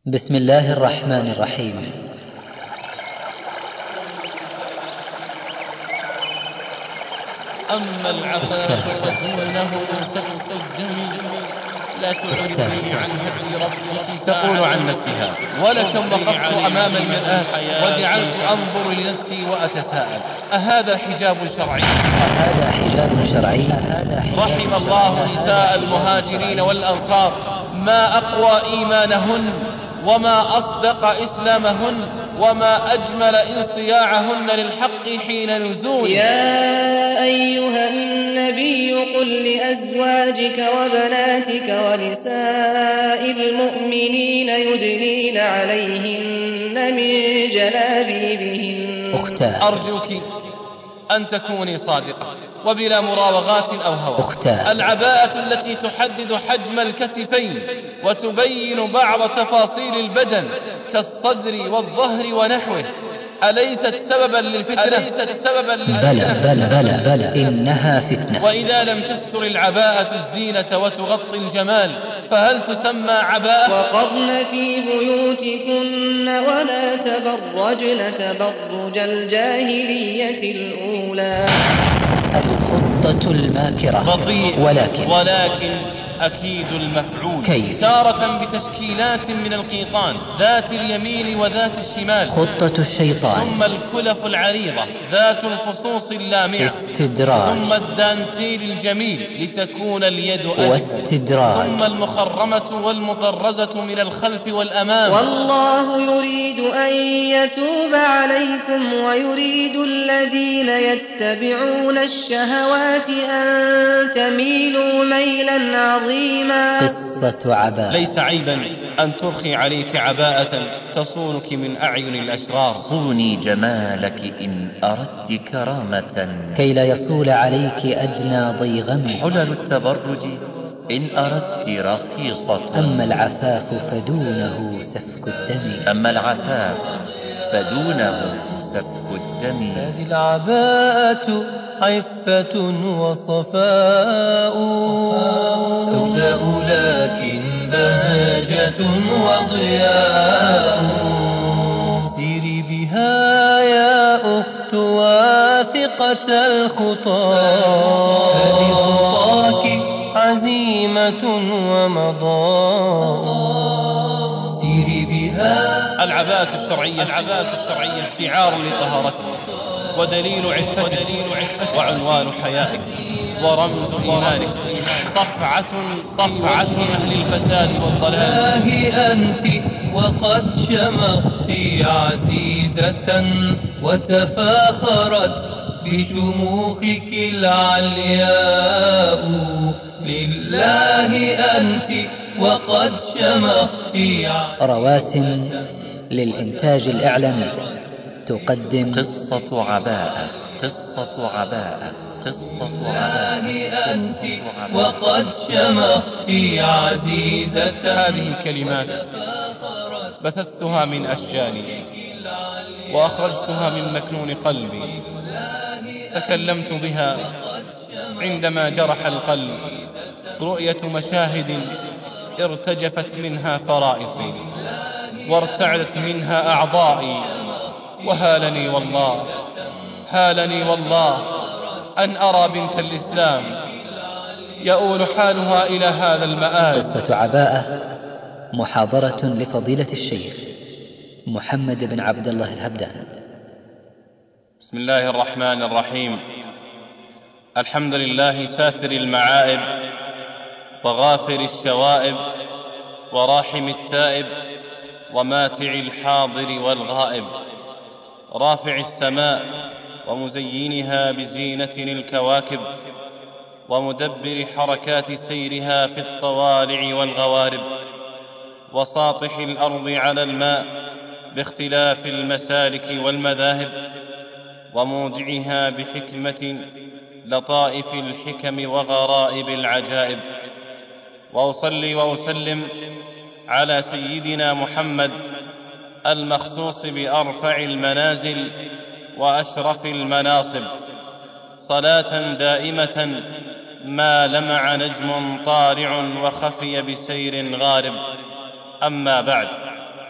بسم الله الرحمن الرحيم. أما العفاف فدونه سفك الدم لا تعرضني عن هدي ربي. تقول عن نفسها: ولكم وقفت أمام المرآة وجعلت أنظر لنفسي وأتساءل: أهذا حجاب شرعي؟ أهذا حجاب شرعي؟ رحم الله نساء المهاجرين والأنصار، ما أقوى إيمانهن وما أصدق إسلامهن وما أجمل انصياعهن للحق حين نزول. يا أيها النبي قل لأزواجك وبناتك ونساء المؤمنين يدنين عليهن من جلابيبهن. أختاه، أرجوك أن تكوني صادقة وبلا مراوغات أو هوى. أختاه، العباءة التي تحدد حجم الكتفين وتبين بعض تفاصيل البدن كالصدر والظهر ونحوه أليست سببا للفتنة؟ بلى إنها فتنة. وإذا لم تستر العباءة الزينة وتغطي الجمال فهل تسمى عباءة؟ وقرن في بيوتكن ولا تبرجن تبرج الجاهلية الأولى. الخطة الماكرة بطيء ولكن أكيد المفعول. كيف؟ تارة بتشكيلات من القيطان ذات اليمين وذات الشمال، خطة الشيطان. ثم الكلف العريضة ذات الفصوص اللامعة، استدراج. ثم الدانتيل الجميل لتكون اليد أجمل، واستدراج. ثم المخرمة والمطرزة من الخلف والأمام. والله يريد أن يتوب عليكم ويريد الذين يتبعون الشهوات أن تميلوا ميلا عظيما. قصة عباءة. ليس عيبا أن ترخي عليك عباءة تصونك من أعين الأشرار. صوني جمالك إن أردت كرامة، كي لا يصول عليك أدنى ضيغم. حلل التبرج إن أردت رخيصة. أما العفاف فدونه سفك الدم. أما العفاف فدونه سفك الدم. هذه العباءة عفة وصفاء، سوداء لكن بهجة وضياء. سيري بها يا أخت واثقة الخطى، هذه خطاك عزيمة ومضاء. سيري بها. العباءة الشرعية شعار لطهارتك ودليل عفتك وعنوان حيائك ورمز إيمانك، صفعة أهل الفساد والضلال. الله أنت وقد شمخت عزيزة وتفاخرت بشموخك العلياء. لله أنت وقد شمخت. رواسم للإنتاج الإعلامي تقدم قصة عباءة. لله أنت وقد شمخت عزيزة. هذه كلمات بثثتها من أشجاني وأخرجتها من مكنون قلبي، تكلمت بها عندما جرح القلب رؤية مشاهد ارتجفت منها فرائصي وارتعدت منها أعضائي. وهالني والله أن أرى بنت الإسلام يؤول حالها إلى هذا المآل. قصة عباءة، محاضرة لفضيلة الشيخ محمد بن عبد الله الهبدان. بسم الله الرحمن الرحيم. الحمد لله ساتر المعائب وغافر الشوائب وراحم التائب وماتع الحاضر والغائب، رافع السماء ومزينها بزينة الكواكب ومدبر حركات سيرها في الطوالع والغوارب، وساطح الأرض على الماء باختلاف المسالك والمذاهب، ومودعها بحكمة لطائف الحكم وغرائب العجائب. وأصلي وأسلم على سيدنا محمد المخصوص بأرفع المنازل وأشرف المناصب، صلاة دائمة ما لمع نجم طارع وخفي بسير غارب. أما بعد،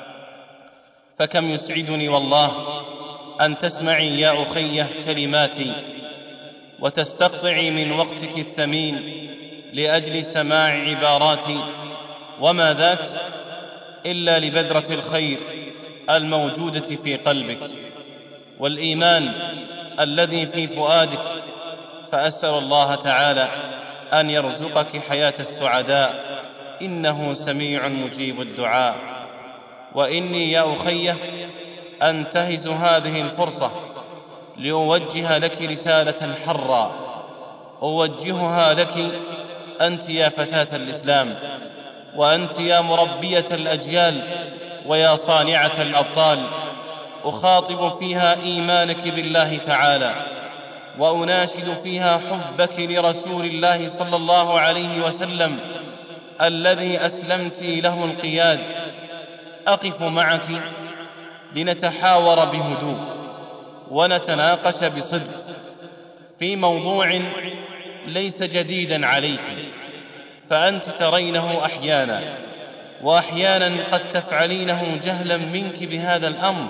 فكم يسعدني والله أن تسمعي يا أخيه كلماتي وتستقطعي من وقتك الثمين لأجل سماع عباراتي، وما ذاك إلا لبذرة الخير الموجودة في قلبك والإيمان الذي في فؤادك. فأسأل الله تعالى أن يرزقك حياة السعداء، إنه سميع مجيب الدعاء. وإني يا أخيه أنتهز هذه الفرصة لأوجه لك رسالة حرة أوجهها لك أنت يا فتاة الإسلام، وأنت يا مربية الأجيال ويا صانعة الأبطال. أخاطب فيها إيمانك بالله تعالى، وأناشد فيها حبك لرسول الله صلى الله عليه وسلم الذي أسلمت له القياد. أقف معك لنتحاور بهدوء ونتناقش بصدق في موضوع ليس جديدا عليك، فأنت ترينه أحيانا، وأحيانا قد تفعلينه جهلا منك بهذا الأمر.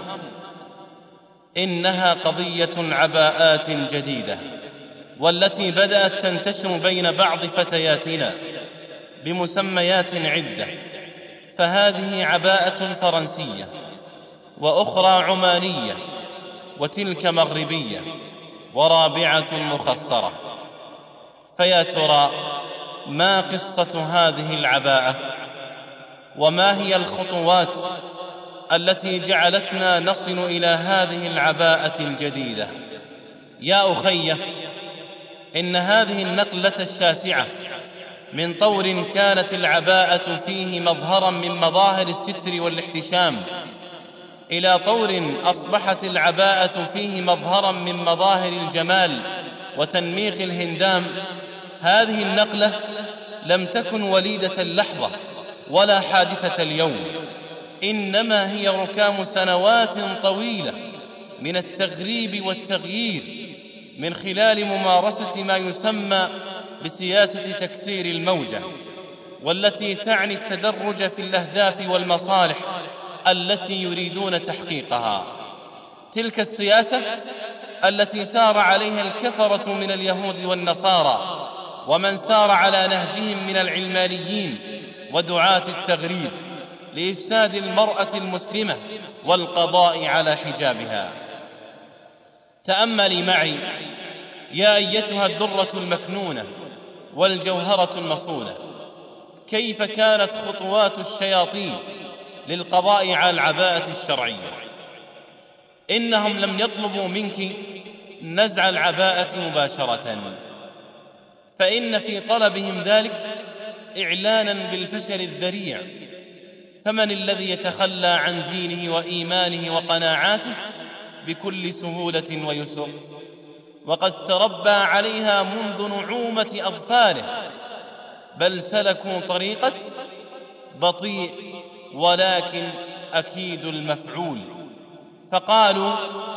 إنها قضية عباءات جديدة، والتي بدأت تنتشر بين بعض فتياتنا بمسميات عدة، فهذه عباءة فرنسية، وأخرى عمانية، وتلك مغربية، ورابعة مخصرة. فيا ترى ما قصة هذه العباءة؟ وما هي الخطوات التي جعلتنا نصل إلى هذه العباءة الجديدة؟ يا أخي، إن هذه النقلة الشاسعة من طور كانت العباءة فيه مظهرا من مظاهر الستر والاحتشام إلى طور أصبحت العباءة فيه مظهرا من مظاهر الجمال وتنميق الهندام، هذه النقلة لم تكن وليدة اللحظة ولا حادثة اليوم، إنما هي ركام سنوات طويلة من التغريب والتغيير من خلال ممارسة ما يسمى بسياسة تكسير الموجة، والتي تعني التدرج في الأهداف والمصالح التي يريدون تحقيقها. تلك السياسة التي سار عليها الكفرة من اليهود والنصارى ومن سار على نهجهم من العلمانيين ودعاة التغريب لإفساد المرأة المسلمة والقضاء على حجابها. تأملي معي يا أيتها الدرة المكنونة والجوهرة المصونة كيف كانت خطوات الشياطين للقضاء على العباءة الشرعية. إنهم لم يطلبوا منك نزع العباءة مباشرة، فإن في طلبهم ذلك إعلانا بالفشل الذريع. فمن الذي يتخلى عن دينه وإيمانه وقناعاته بكل سهولة ويسر، وقد تربى عليها منذ نعومة أظفاره؟ بل سلكوا طريقة بطيء ولكن أكيد المفعول، فقالوا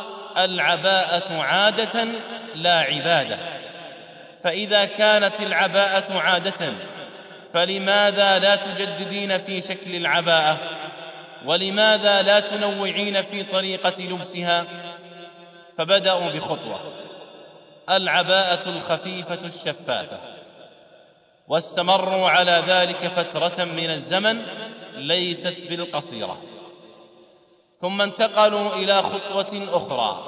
العباءة عادة لا عبادة. فإذا كانت العباءة عادة، فلماذا لا تجددين في شكل العباءة؟ ولماذا لا تنوعين في طريقة لبسها؟ فبدأوا بخطوة، العباءة الخفيفة الشفافة، واستمروا على ذلك فترة من الزمن ليست بالقصيرة، ثم انتقلوا إلى خطوة أخرى،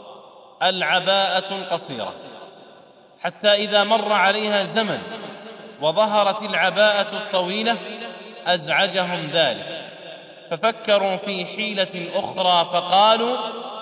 العباءة القصيرة، حتى إذا مر عليها زمن وظهرت العباءة الطويلة أزعجهم ذلك، ففكروا في حيلة أخرى فقالوا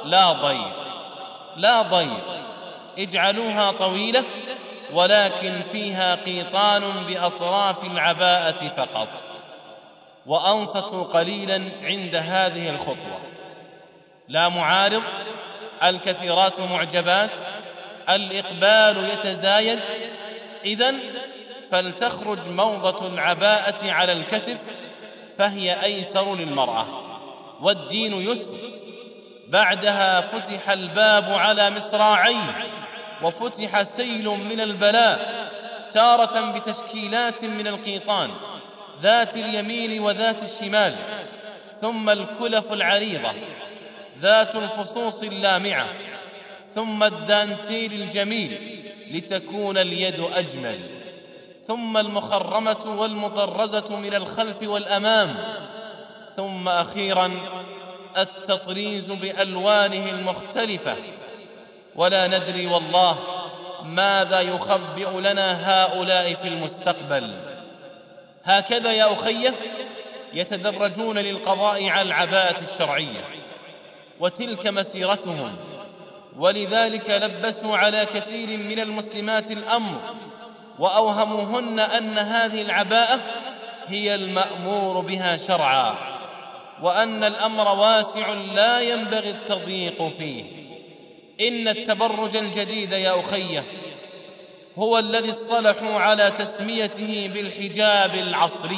لا ضير، اجعلوها طويلة ولكن فيها قيطان بأطراف العباءة فقط. وأنصتوا قليلا عند هذه الخطوة، لا معارض، الكثيرات معجبات، الإقبال يتزايد. إذن فلتخرج موضة العباءة على الكتف، فهي أيسر للمرأة، والدين يسر. بعدها فتح الباب على مصراعيه، وفتح سيل من البلاء، تارة بتشكيلات من القيطان ذات اليمين وذات الشمال، ثم الكلف العريضة ذات الفصوص اللامعة، ثم الدانتيل الجميل لتكون اليد أجمل، ثم المخرمة والمطرزة من الخلف والأمام، ثم أخيرا التطريز بألوانه المختلفة. ولا ندري والله ماذا يخبئ لنا هؤلاء في المستقبل. هكذا يا أخي يتدرجون للقضاء على العباءة الشرعية، وتلك مسيرتهم، ولذلك لبسوا على كثير من المسلمات الأمر وأوهموهن أن هذه العباءة هي المأمور بها شرعا، وأن الأمر واسع لا ينبغي التضييق فيه. إن التبرج الجديد يا أخي هو الذي اصطلحوا على تسميته بالحجاب العصري،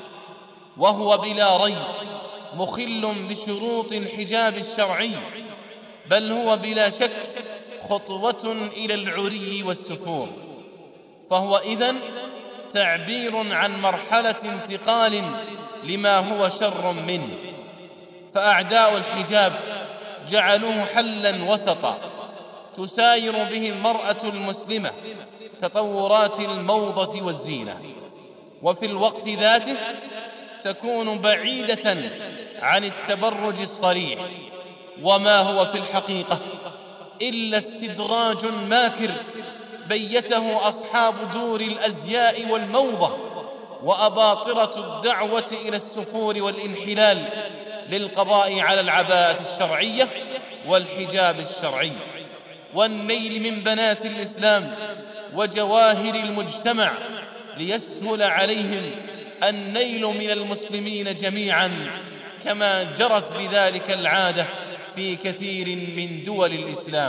وهو بلا ريب مخل بشروط الحجاب الشرعي، بل هو بلا شك خطوة إلى العري والسفور، فهو إذن تعبير عن مرحلة انتقال لما هو شر منه. فأعداء الحجاب جعلوه حلا وسطا تساير به المرأة المسلمة تطورات الموضة والزينة، وفي الوقت ذاته تكون بعيدة عن التبرج الصريح، وما هو في الحقيقة إلا استدراج ماكر بيته أصحاب دور الأزياء والموضة وأباطرة الدعوة إلى السفور والانحلال للقضاء على العباءة الشرعية والحجاب الشرعي، والنيل من بنات الإسلام وجواهر المجتمع، ليسهل عليهم النيل من المسلمين جميعا، كما جرت بذلك العادة في كثير من دول الإسلام.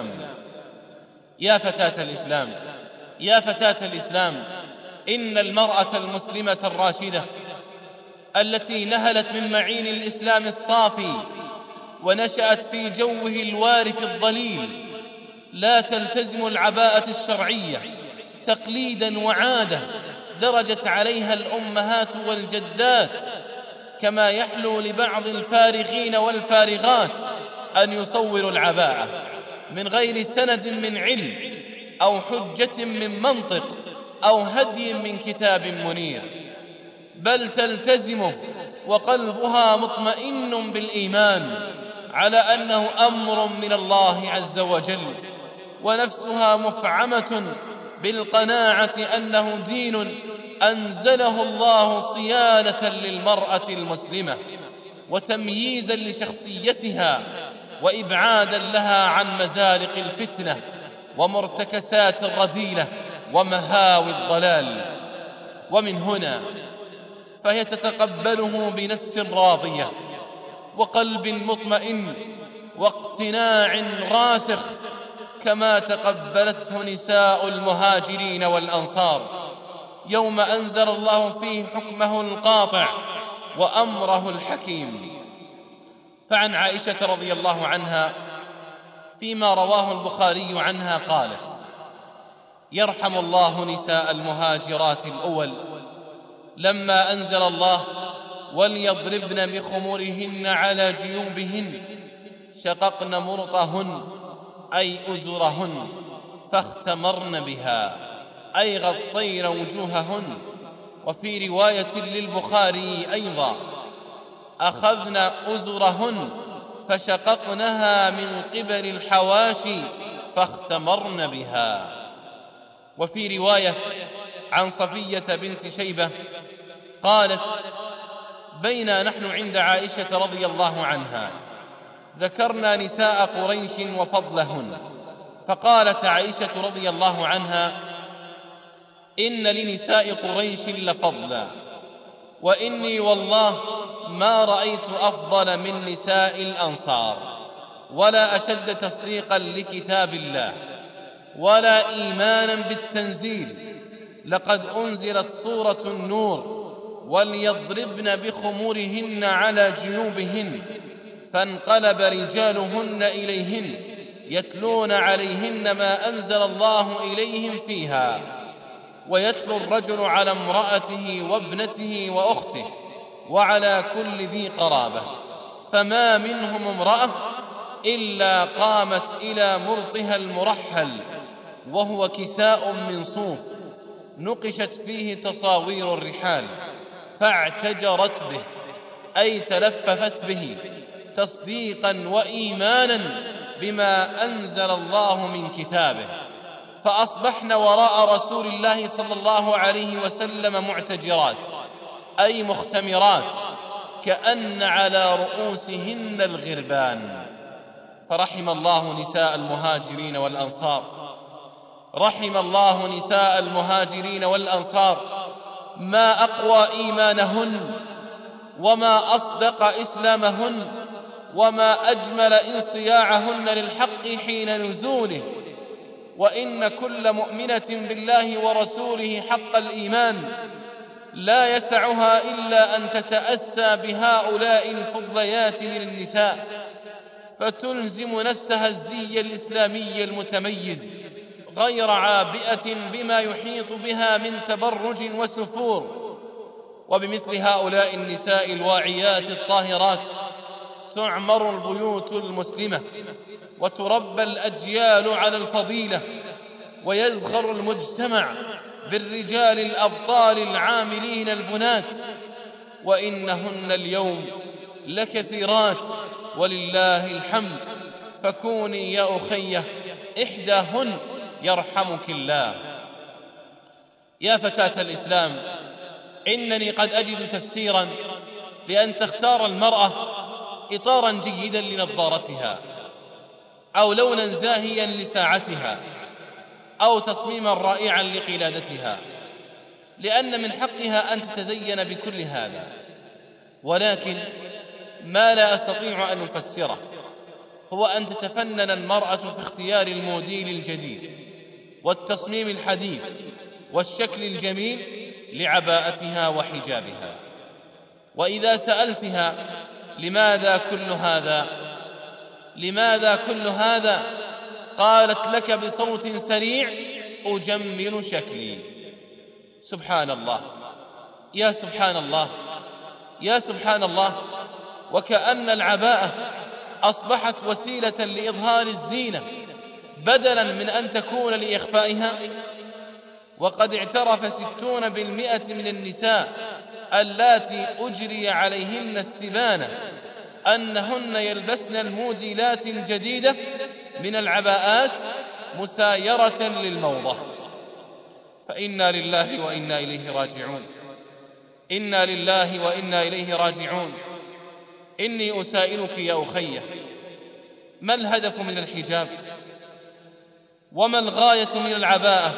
يا فتاة الإسلام، يا فتاة الإسلام، إن المرأة المسلمة الراشدة التي نهلت من معين الإسلام الصافي ونشأت في جوه الوارف الظليل لا تلتزم العباءة الشرعية تقليدا وعادة درجت عليها الأمهات والجدات، كما يحلو لبعض الفارغين والفارغات أن يصوروا العباءة من غير سند من علم أو حجة من منطق أو هدي من كتاب منير، بل تلتزمه وقلبها مطمئن بالإيمان على أنه أمر من الله عز وجل، ونفسها مفعمة بالقناعة أنه دين أنزله الله صيانة للمرأة المسلمة وتمييزا لشخصيتها وإبعادا لها عن مزالق الفتنة ومرتكسات الرذيلة ومهاوي الضلال. ومن هنا فهي تتقبله بنفس راضية وقلب مطمئن واقتناع راسخ، كما تقبلته نساء المهاجرين والأنصار يوم أنزل الله فيه حكمه القاطع وأمره الحكيم. فعن عائشة رضي الله عنها فيما رواه البخاري عنها قالت: يرحم الله نساء المهاجرات الأول لما أنزل الله وليضربن بخمورهن على جيوبهن شققن مرطهن أي أزرهن فاختمرن بها أي غطين وجوههن. وفي رواية للبخاري أيضا: أخذن أزرهن فشققنها من قبل الحواشي فاختمرن بها. وفي رواية عن صفية بنت شيبة قالت: بينا نحن عند عائشة رضي الله عنها ذكرنا نساء قريش وفضلهن، فقالت عائشة رضي الله عنها: إن لنساء قريش لفضلا، وإني والله ما رأيت أفضل من نساء الأنصار، ولا أشد تصديقا لكتاب الله ولا إيمانا بالتنزيل. لقد أنزلت سورة النور وليضربن بخمورهن على جيوبهن، فانقلب رجالهن إليهن يتلون عليهن ما أنزل الله إليهم فيها، ويتلو الرجل على امرأته وابنته وأخته وعلى كل ذي قرابة، فما منهم امرأة إلا قامت إلى مرطها المرحل، وهو كساء من صوف نقشت فيه تصاوير الرحال، فاعتجرت به أي تلففت به تصديقا وإيمانا بما أنزل الله من كتابه، فأصبحن وراء رسول الله صلى الله عليه وسلم معتجرات أي مختمرات، كأن على رؤوسهن الغربان. فرحم الله نساء المهاجرين والأنصار، رحم الله نساء المهاجرين والأنصار، ما أقوى إيمانهن وما أصدق إسلامهن وما أجمل انصياعهن للحق حين نزوله. وإن كل مؤمنة بالله ورسوله حق الإيمان لا يسعها إلا أن تتأسى بهؤلاء الفضليات من النساء، فتلزم نفسها الزي الإسلامي المتميز غير عابئة بما يحيط بها من تبرج وسفور. وبمثل هؤلاء النساء الواعيات الطاهرات تعمر البيوت المسلمة، وتربى الأجيال على الفضيلة، ويزخر المجتمع بالرجال الأبطال العاملين البنات. وإنهن اليوم لكثيرات ولله الحمد، فكوني يا أخيه إحداهن يرحمك الله. يا فتاة الإسلام، إنني قد أجد تفسيرا لأن تختار المرأة إطارا جيدا لنظارتها، أو لونا زاهيا لساعتها، أو تصميما رائعا لقلادتها، لأن من حقها أن تتزين بكل هذا. ولكن ما لا أستطيع أن أفسره هو أن تتفنن المرأة في اختيار الموديل الجديد والتصميم الحديث والشكل الجميل لعباءتها وحجابها. وإذا سألتها لماذا كل هذا؟ لماذا كل هذا؟ قالت لك بصوت سريع: أجمل شكلي. سبحان الله، يا سبحان الله، يا سبحان الله. وكأن العباءة أصبحت وسيلة لإظهار الزينة بدلاً من أن تكون لإخفائها. وقد اعترف 60% من النساء اللاتي أجري عليهن استبانة أنهن يلبسن الموديلات الجديدة من العباءات مسايرة للموضة. فإنا لله وإنا إليه راجعون، إنا لله وإنا إليه راجعون. إني أسائلك يا أخي، ما الهدف من الحجاب؟ وما الغاية من العباءة؟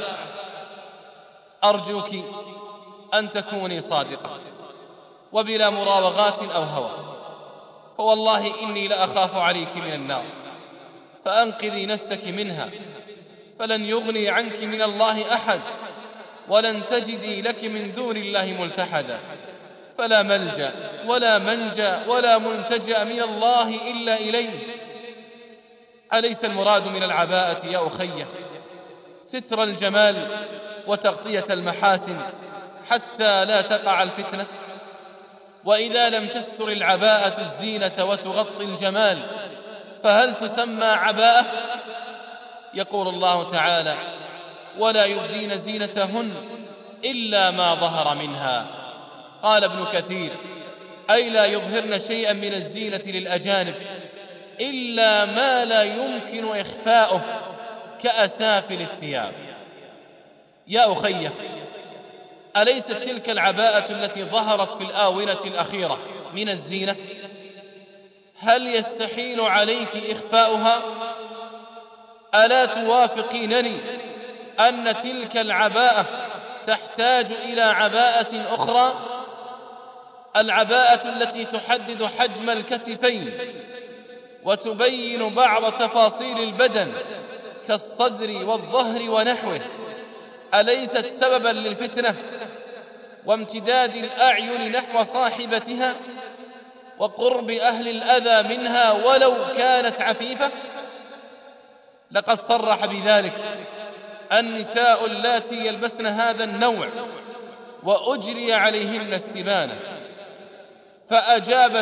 أرجوك أن تكوني صادقة وبلا مراوغات أو هوى، فوالله إني لأخاف عليك من النار، فأنقذي نفسك منها، فلن يغني عنك من الله أحد، ولن تجدي لك من دون الله ملتحدا، فلا ملجأ ولا منجا ولا ملتجأ من الله إلا إليه. أليس المراد من العباءة يا أخي ستر الجمال وتغطية المحاسن حتى لا تقع الفتنة؟ وإذا لم تستر العباءة الزينة وتغطي الجمال فهل تسمى عباءة؟ يقول الله تعالى: ولا يبدين زينتهن إلا ما ظهر منها. قال ابن كثير: أي لا يظهرن شيئا من الزينة للأجانب إلا ما لا يمكن إخفاؤه كأسافل الثياب. يا أخي، أليست تلك العباءة التي ظهرت في الآونة الأخيرة من الزينة؟ هل يستحيل عليك إخفاؤها؟ ألا توافقينني أن تلك العباءة تحتاج إلى عباءة أخرى؟ العباءة التي تحدد حجم الكتفين وتبين بعض تفاصيل البدن كالصدر والظهر ونحوه، أليست سببا للفتنة وامتداد الأعين نحو صاحبتها وقرب أهل الأذى منها ولو كانت عفيفة؟ لقد صرح بذلك النساء اللاتي يلبسن هذا النوع وأجري عليهن السبانة، فأجاب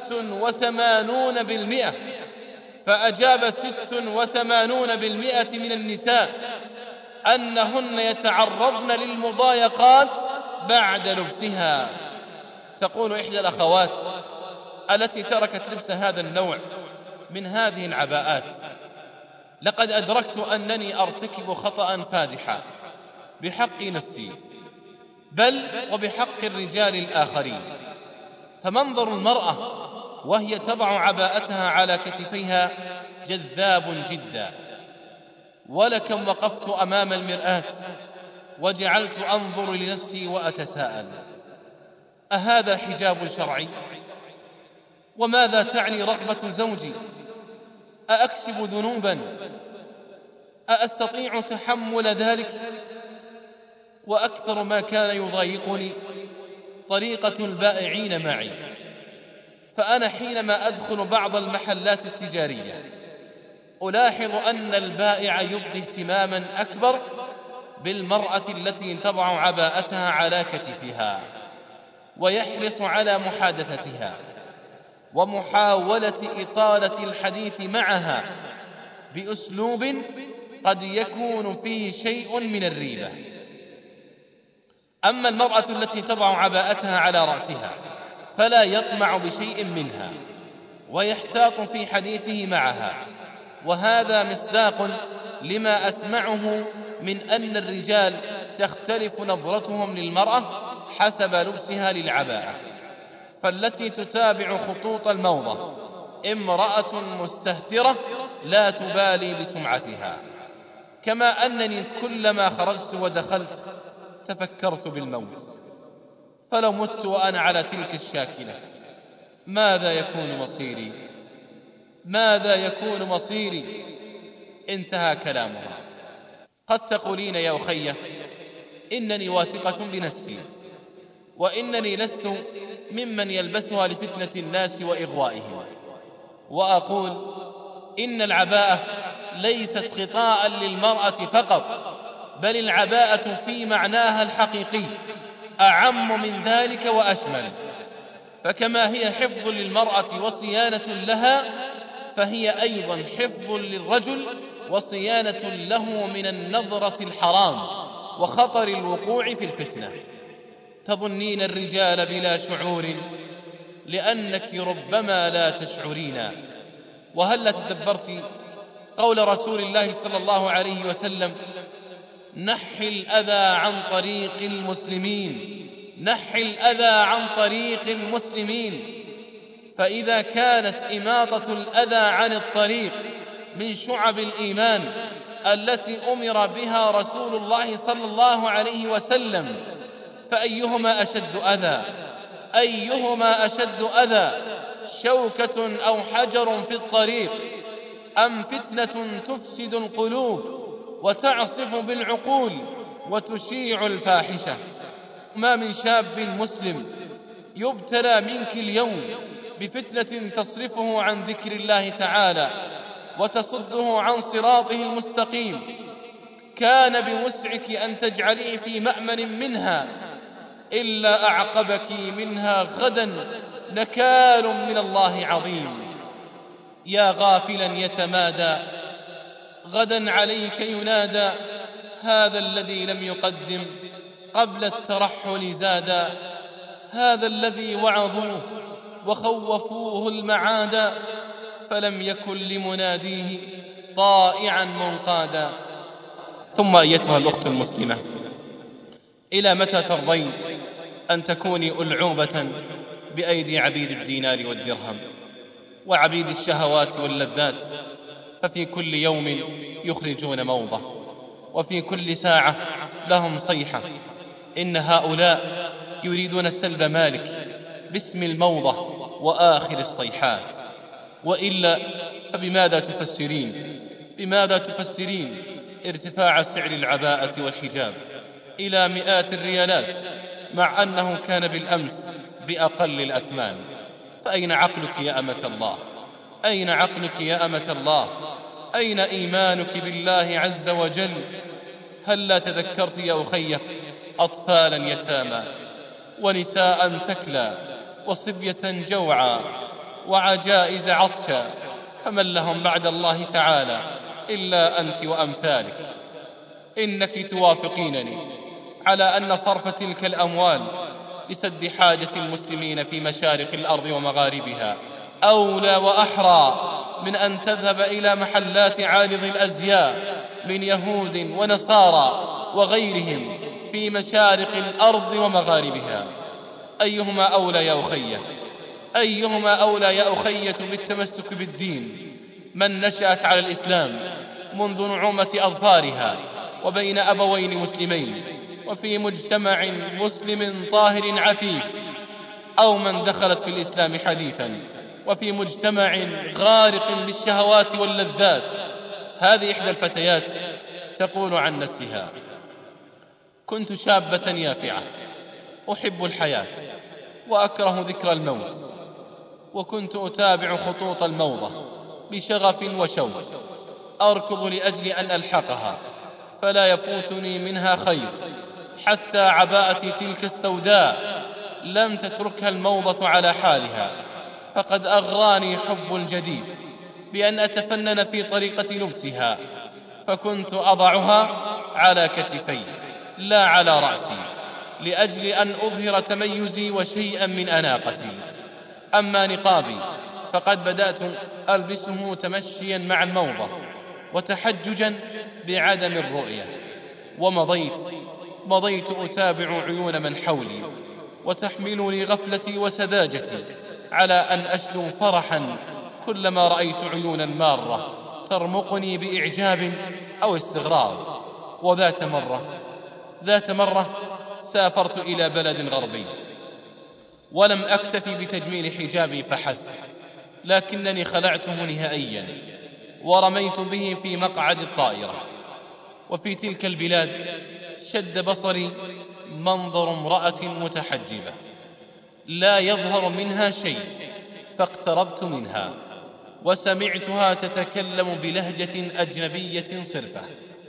86% من النساء أنهن يتعرضن للمضايقات بعد لبسها. تقول إحدى الأخوات التي تركت لبس هذا النوع من هذه العباءات: لقد أدركت أنني أرتكب خطأ فادحا بحق نفسي بل وبحق الرجال الآخرين. فمنظر المرأة وهي تضع عباءتها على كتفيها جذاب جدا. ولكم وقفت أمام المرآة وجعلت أنظر لنفسي وأتساءل: أهذا حجاب شرعي؟ وماذا تعني رغبة زوجي؟ أأكسب ذنوبا؟ أأستطيع تحمل ذلك؟ وأكثر ما كان يضايقني طريقة البائعين معي. فأنا حينما أدخل بعض المحلات التجارية ألاحظ أن البائع يبدي اهتماما أكبر بالمرأة التي تضع عباءتها على كتفها، ويحرص على محادثتها ومحاولة إطالة الحديث معها بأسلوب قد يكون فيه شيء من الريبة. أما المرأة التي تضع عباءتها على رأسها فلا يطمع بشيء منها ويحتاط في حديثه معها. وهذا مصداق لما أسمعه من أن الرجال تختلف نظرتهم للمرأة حسب لبسها للعباءة. فالتي تتابع خطوط الموضة امرأة مستهترة لا تبالي بسمعتها. كما أنني كلما خرجت ودخلت تفكرت بالموت، فلو مت وأنا على تلك الشاكلة ماذا يكون مصيري؟ ماذا يكون مصيري؟ انتهى كلامها. قد تقولين يا أخي إنني واثقة بنفسي وإنني لست ممن يلبسها لفتنة الناس وإغوائهم، وأقول إن العباءة ليست غطاء للمرأة فقط، بل العباءة في معناها الحقيقي أعم من ذلك وأشمل. فكما هي حفظ للمرأة وصيانة لها، فهي أيضا حفظ للرجل وصيانة له من النظرة الحرام وخطر الوقوع في الفتنة. تظنين الرجال بلا شعور لأنك ربما لا تشعرين. وهل تدبرت قول رسول الله صلى الله عليه وسلم: نحي الأذى عن طريق المسلمين، نحي الأذى عن طريق المسلمين. فإذا كانت إماطة الأذى عن الطريق من شعب الإيمان التي أمر بها رسول الله صلى الله عليه وسلم، فأيهما أشد أذى؟ أيهما أشد أذى؟ شوكة أو حجر في الطريق، أم فتنة تفسد القلوب وتعصف بالعقول وتشيع الفاحشة؟ ما من شاب مسلم يبتلى منك اليوم بفتنة تصرفه عن ذكر الله تعالى وتصده عن صراطه المستقيم كان بوسعك أن تجعليه في مأمن منها، إلا أعقبك منها غدا نكال من الله عظيم. يا غافلا يتمادى، غدا عليك ينادى: هذا الذي لم يقدم قبل الترحل زادا، هذا الذي وعظوه وخوفوه المعادا، فلم يكن لمناديه طائعا منقادا. ثم أيتها الأخت المسلمة، إلى متى ترضين أن تكوني ألعوبة بأيدي عبيد الدينار والدرهم وعبيد الشهوات واللذات؟ ففي كل يوم يخرجون موضة، وفي كل ساعة لهم صيحة. إن هؤلاء يريدون سلب مالك باسم الموضة وآخر الصيحات. وإلا بماذا تفسرين ارتفاع سعر العباءة والحجاب إلى مئات الريالات، مع أنه كان بالأمس بأقل الأثمان؟ فأين عقلك يا أمة الله؟ أين عقلك يا أمة الله؟ أين إيمانك بالله عز وجل؟ هل لا تذكرت يا أخي أطفالا يتامى ونساء تكلى وصبية جوعا وعجائز عطشا، فمن لهم بعد الله تعالى إلا أنت وأمثالك. إنك توافقينني على أن صرف تلك الأموال لسد حاجة المسلمين في مشارق الأرض ومغاربها أولى وأحرى من أن تذهب إلى محلات عارض الأزياء من يهود ونصارى وغيرهم في مشارق الأرض ومغاربها. أيهما أولى يا أخي؟ أيهما أولى يا أخية بالتمسك بالدين؟ من نشأت على الإسلام منذ نعومة أظفارها وبين أبوين مسلمين وفي مجتمع مسلم طاهر عفيف، أو من دخلت في الإسلام حديثا وفي مجتمع غارق بالشهوات واللذات. هذه إحدى الفتيات تقول عن نفسها: كنت شابة يافعة أحب الحياة وأكره ذكر الموت، وكنت أتابع خطوط الموضة بشغف وشوق، أركض لأجل أن ألحقها فلا يفوتني منها خير، حتى عباءتي تلك السوداء لم تتركها الموضة على حالها، فقد أغراني حب الجديد بأن أتفنن في طريقة لبسها، فكنت أضعها على كتفي لا على رأسي لأجل أن أظهر تميزي وشيئا من أناقتي. أما نقابي فقد بدأت ألبسه تمشيا مع الموضة وتحججا بعدم الرؤية، ومضيت أتابع عيون من حولي، وتحملني غفلتي وسذاجتي على أن أشدو فرحا كلما رأيت عيونا مارة ترمقني بإعجاب أو استغراب. وذات مرة سافرت إلى بلد غربي ولم أكتفي بتجميل حجابي فحسب، لكنني خلعته نهائيا ورميت به في مقعد الطائرة. وفي تلك البلاد شد بصري منظر امرأة متحجبة لا يظهر منها شيء، فاقتربت منها وسمعتها تتكلم بلهجة أجنبية صرفة،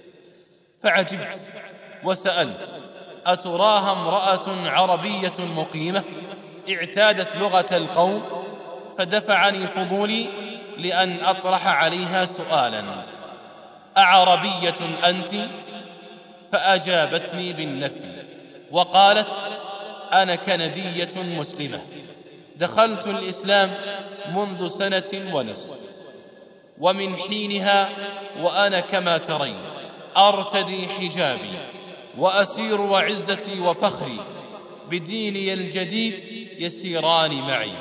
فعجبت وسألت: أتراها امرأة عربية مقيمة اعتادت لغة القوم؟ فدفعني فضولي لأن أطرح عليها سؤالا: أعربية أنت؟ فأجابتني بالنفي وقالت: أنا كندية مسلمة، دخلت الإسلام منذ 1.5 سنة، ومن حينها وأنا كما ترين أرتدي حجابي وأسير وعزتي وفخري بديني الجديد يسيران معي.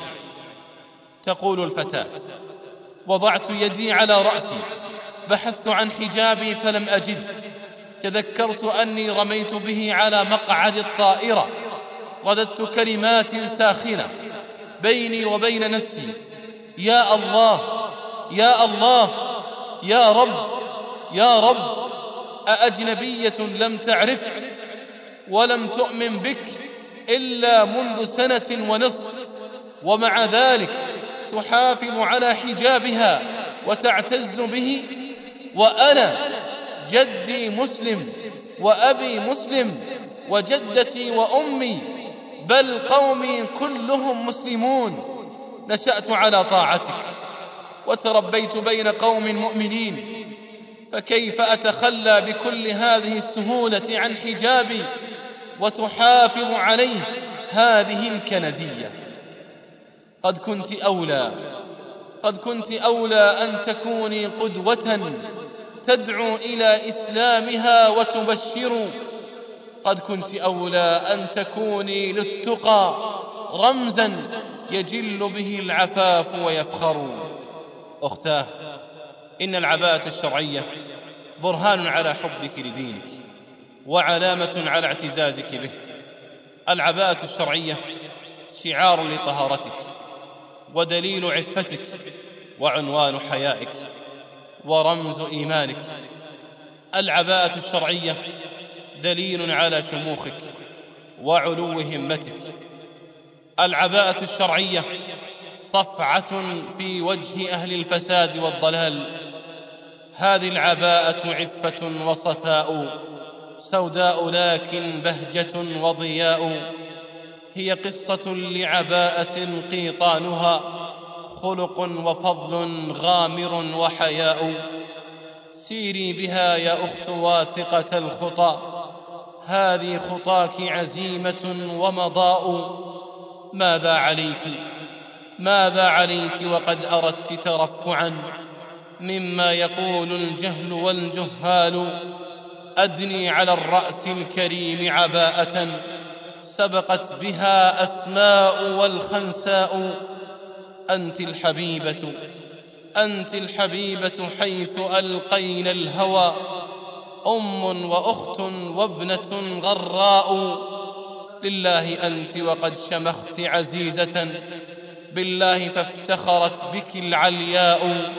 تقول الفتاة: وضعت يدي على رأسي، بحثت عن حجابي فلم أجد، تذكرت أني رميت به على مقعد الطائرة، رددت كلمات ساخنة بيني وبين نفسي: يا الله يا الله يا رب يا رب، أأجنبية لم تعرفك ولم تؤمن بك إلا منذ 1.5 سنة، ومع ذلك تحافظ على حجابها وتعتز به، وأنا جدي مسلم وأبي مسلم وجدتي وأمي بل قومي كلهم مسلمون، نشأت على طاعتك وتربيت بين قوم مؤمنين، فكيف أتخلى بكل هذه السهولة عن حجابي وتحافظ عليه هذه الكندية؟ قد كنت أولى أن تكوني قدوة تدعو إلى إسلامها وتبشر، قد كنت أولى أن تكوني للتقى رمزا يجل به العفاف ويفخر. أختاه، إن العباءة الشرعية برهان على حبك لدينك وعلامة على اعتزازك به. العباءة الشرعية شعار لطهارتك ودليل عفتك وعنوان حيائك ورمز إيمانك. العباءة الشرعية دليل على شموخك وعلو همتك. العباءة الشرعية صفعة في وجه أهل الفساد والضلال. هذه العباءة عفة وصفاء، سوداء لكن بهجة وضياء. هي قصة لعباءة قيطانها خلق وفضل غامر وحياء. سيري بها يا أخت واثقة الخطى، هذه خطاك عزيمة ومضاء. ماذا عليك وقد أردت ترفعا مما يقول الجهل والجهال. أدني على الرأس الكريم عباءة سبقت بها أسماء والخنساء. أنت الحبيبة حيث ألقينا الهوى، أم وأخت وابنة غراء. لله أنت وقد شمخت عزيزة، بالله فافتخرت بك العلياء.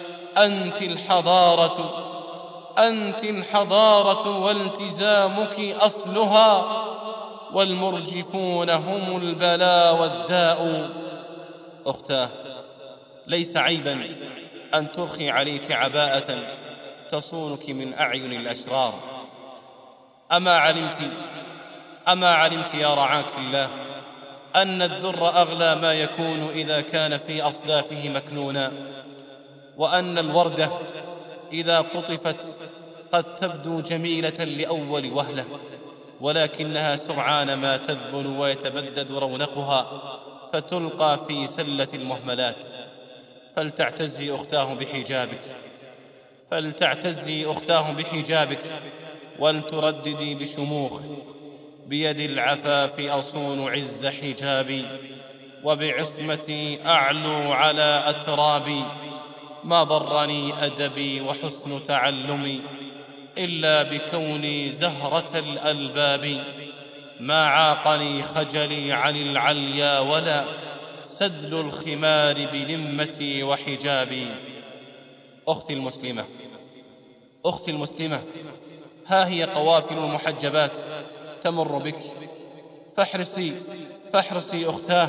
أنت الحضارة والتزامك أصلها، والمرجفون هم البلاء والداء. أختاه، ليس عيبا أن ترخي عليك عباءة تصونك من أعين الأشرار. أما علمت يا رعاك الله أن الدر أغلى ما يكون إذا كان في أصدافه مكنونا، وأن الوردة إذا قطفت قد تبدو جميلة لأول وهلة، ولكنها سرعان ما تذبل ويتبدد رونقها فتلقى في سلة المهملات. فلتعتزي أختاه بحجابك ولترددي بشموخ: بيد العفاف أصون عز حجابي، وبعصمتي أعلو على أترابي. ما ضرني أدبي وحسن تعلمي إلا بكوني زهرة الألباب. ما عاقني خجلي عن العليا ولا سدل الخمار بلمتي وحجابي. أختي المسلمة، ها هي قوافل المحجبات تمر بك، فاحرصي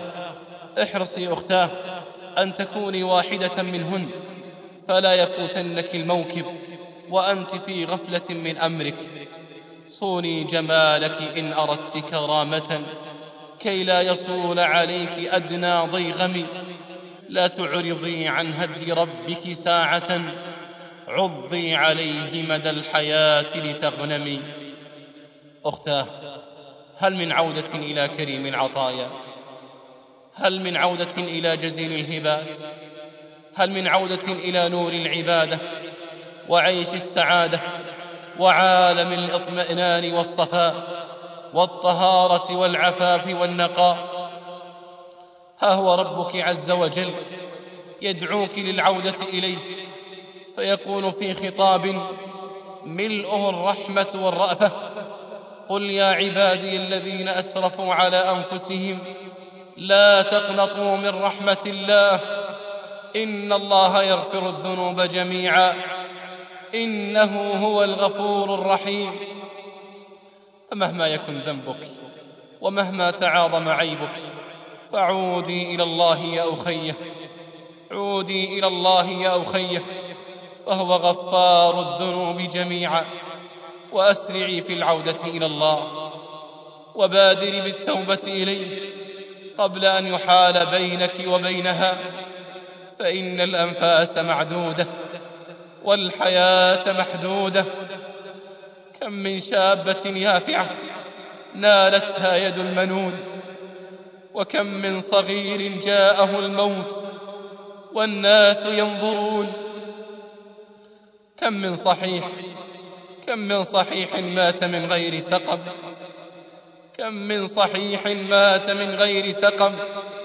أختاه أن تكوني واحدة منهن، فلا يفوتنك الموكب وأنت في غفلة من أمرك. صوني جمالك إن أردت كرامة، كي لا يصول عليك أدنى ضيغم. لا تعرضي عن هدي ربك ساعة، عضي عليه مدى الحياة لتغنمي. أختاه، هل من عودة إلى كريم العطايا؟ هل من عودة إلى جزيل الهبات؟ هل من عودة إلى نور العبادة وعيش السعادة وعالم الاطمئنان والصفاء والطهارة والعفاف والنقاء؟ ها هو ربك عز وجل يدعوك للعودة إليه، فيقول في خطاب ملؤه الرحمة والرأفة: قل يا عبادي الذين أسرفوا على أنفسهم لا تقنطوا من رحمة الله، إن الله يغفر الذنوب جميعا، إنه هو الغفور الرحيم. فمهما يكن ذنبك ومهما تعاظم عيبك، فعودي إلى الله يا أخيه، فهو غفار الذنوب جميعا. وأسرعي في العودة إلى الله، وبادري بالتوبة إليه قبل أن يحال بينك وبينها، فإن الأنفاس معدودة والحياة محدودة. كم من شابة يافعة نالتها يد المنون، وكم من صغير جاءه الموت والناس ينظرون. كم من صحيح مات من غير سقم.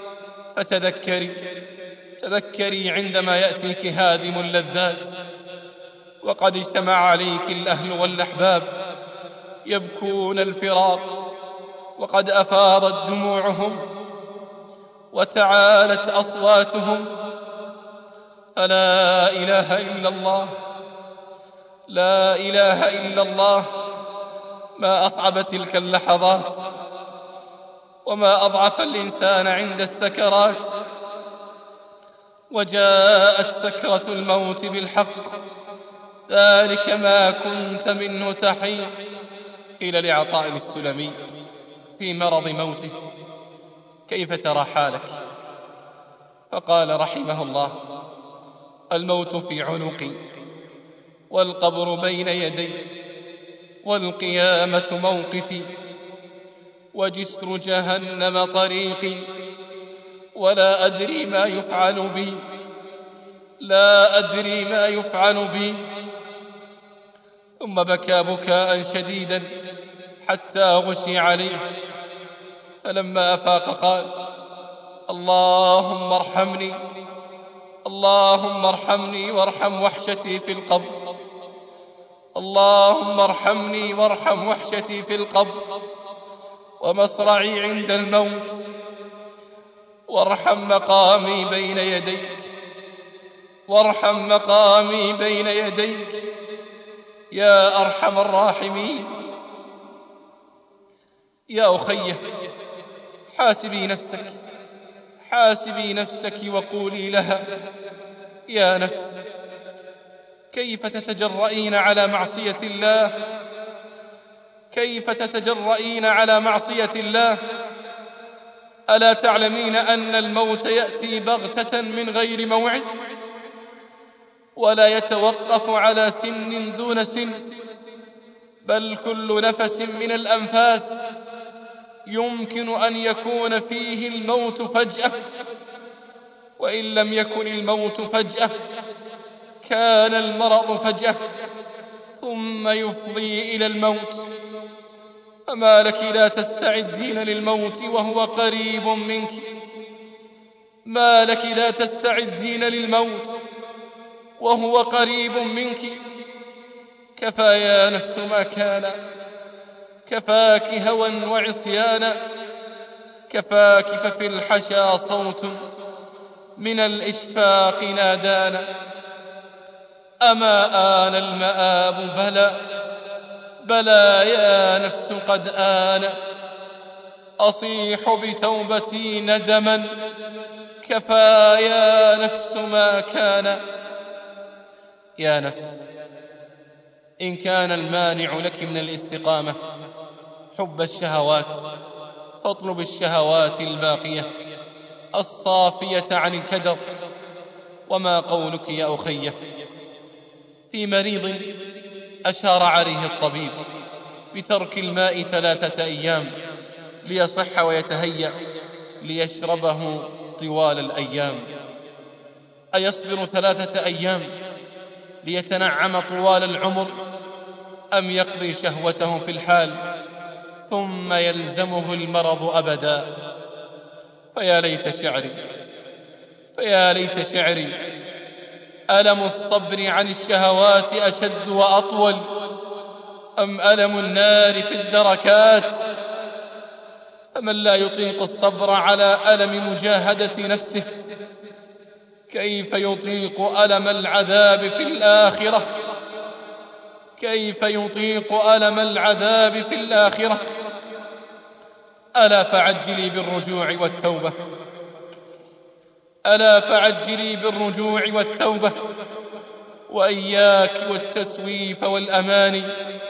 فتذكري عندما يأتيك هادم اللذات وقد اجتمع عليك الأهل والأحباب يبكون الفراق، وقد أفاضت دموعهم وتعالت أصواتهم. فلا إله إلا الله، ما أصعب تلك اللحظات، وما أضعف الإنسان عند السكرات. وجاءت سكرة الموت بالحق، ذلك ما كنت منه تحيد. إلى لعطاء السلمي في مرض موته كيف ترى حالك؟ فقال رحمه الله: الموت في عنقي، والقبر بين يدي، والقيامة موقفي، وجسر جهنم طريقي، ولا أدري ما يفعل بي، لا أدري ما يفعل بي. ثم بكى بكاء شديدا حتى غشي عليه، فلما أفاق قال: اللهم ارحمني، اللهم ارحمني وارحم وحشتي في القبر، اللهم ارحمني وارحم وحشتي في القبر ومصرعي عند الموت، وارحم مقامي بين يديك، وارحم مقامي بين يديك يا أرحم الراحمين. يا أخي، حاسبي نفسك، حاسبي نفسك وقولي لها: يا نفس، كيف تتجرئين على معصية الله؟ كيف تتجرئين على معصية الله؟ ألا تعلمين أن الموت يأتي بغتة من غير موعد، ولا يتوقف على سن دون سن، بل كل نفس من الأنفاس يمكن أن يكون فيه الموت فجأة، وإن لم يكن الموت فجأة كان المرض فجأة، ثم يفضي إلى الموت. فما لك لا تستعدين للموت وهو قريب منك؟ ما لك لا تستعدين للموت وهو قريب منك؟ كفى يا نفس ما كان، كفاك هوى وعصيانا، كفاك ففي الحشا صوت من الإشفاق نادانا. أما آن المآب؟ بلى بلى يا نفس قد آن، أصيح بتوبتي ندما، كفى يا نفس ما كان. يا نفس، إن كان المانع لك من الاستقامة حب الشهوات، فاطلب الشهوات الباقية الصافية عن الكدر. وما قولك يا أخي في مريض أشار عليه الطبيب بترك الماء 3 أيام ليصح ويتهيأ ليشربه طوال الأيام؟ أيصبر 3 أيام ليتنعم طوال العمر، أم يقضي شهوته في الحال ثم يلزمه المرض أبدا؟ فيا ليت شعري، فيا ليت شعري، ألم الصبر عن الشهوات أشد وأطول، أم ألم النار في الدركات؟ فمن لا يطيق الصبر على ألم مجاهدة نفسه كيف يطيق ألم العذاب في الآخرة؟ كيف يطيق ألم العذاب في الآخرة؟ ألا فعجلي بالرجوع والتوبة، ألا فعجلي بالرجوع والتوبة، وإياك والتسويف والأماني،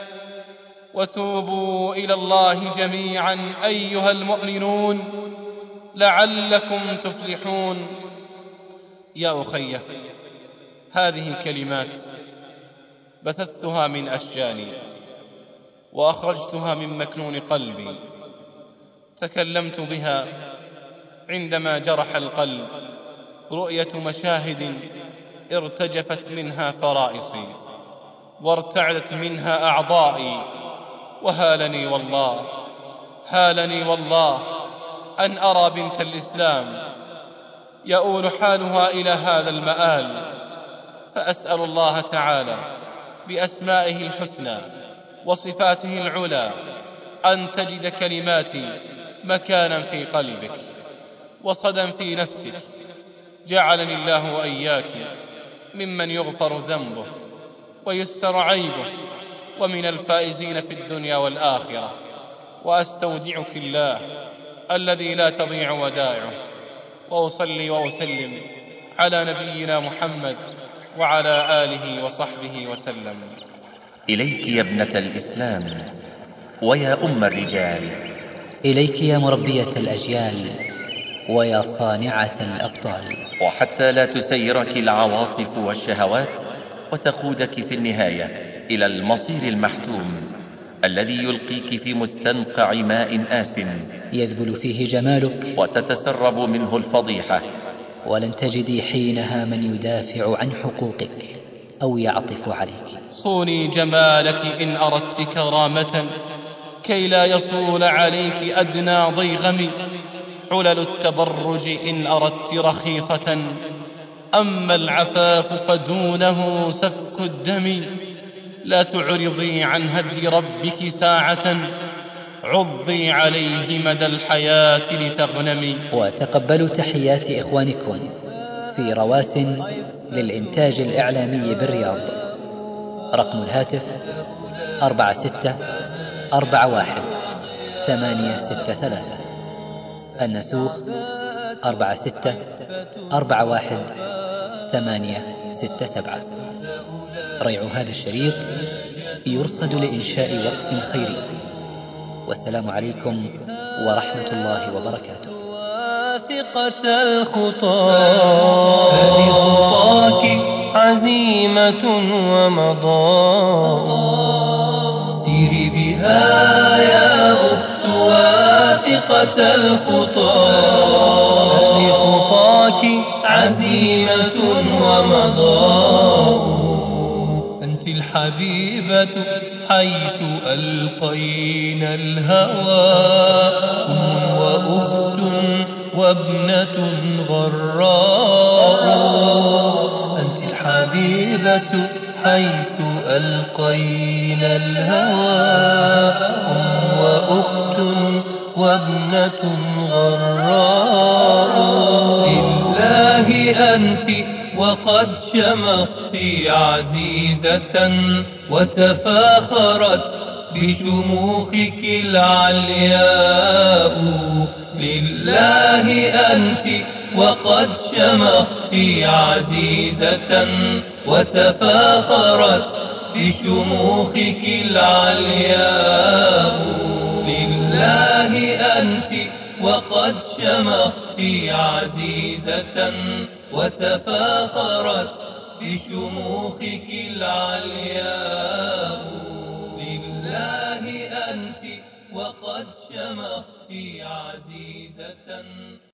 وتوبوا إلى الله جميعا أيها المؤمنون لعلكم تفلحون. يا أخي، هذه كلمات بثثتها من أشجاني وأخرجتها من مكنون قلبي، تكلمت بها عندما جرح القلب رؤية مشاهد ارتجفت منها فرائصي وارتعدت منها أعضائي، وهالني والله، هالني والله أن أرى بنت الإسلام يؤول حالها إلى هذا المآل. فأسأل الله تعالى بأسمائه الحسنى وصفاته العلى أن تجد كلماتي مكانا في قلبك وصدا في نفسك، جعلني الله وإياك ممن يغفر ذنبه ويسر عيبه ومن الفائزين في الدنيا والآخرة. وأستودعك الله الذي لا تضيع ودائعه، وأصلي وأسلم على نبينا محمد وعلى آله وصحبه وسلم. إليك يا ابنة الإسلام ويا أم الرجال، إليك يا مربية الأجيال، ويا صانعة الأبطال. وحتى لا تسيرك العواطف والشهوات وتقودك في النهاية إلى المصير المحتوم الذي يلقيك في مستنقع ماء آسن يذبل فيه جمالك وتتسرب منه الفضيحة، ولن تجدي حينها من يدافع عن حقوقك أو يعطف عليك. صوني جمالك إن أردت كرامة كي لا يصول عليك أدنى ضيغم. حلل التبرج إن أردت رخيصة، أما العفاف فدونه سفك الدم. لا تعرضي عن هدي ربك ساعة، عضي عليه مدى الحياة لتغنمي. وتقبلوا تحيات إخوانكم في رواس للإنتاج الإعلامي بالرياض. رقم الهاتف 4641-863. النسوخ 4641-867. ريع هذا الشريط يرصد لإنشاء وقف خيري. والسلام عليكم ورحمة الله وبركاته. واثقة الخطى هذه خطاك عزيمة ومضاء، سيري بها يا أخت واثقة الخطى هذه خطاك عزيمة ومضاء. أنت الحبيبة حيث ألقينا الهوى، أم وأخت وابنة غراء. أنت الحبيبة حيث ألقينا الهوى، أم وأخت وابنة غراء. لله أنت وقد شمخت عزيزة وتفاخرت بشموخك العلياء. لله أنت وقد شمخت عزيزة وتفاخرت بشموخك العلياء. لله أنت وقد شمخت عزيزة وتفاخرت بشموخك العلياء. لله أنت وقد شمخت عزيزة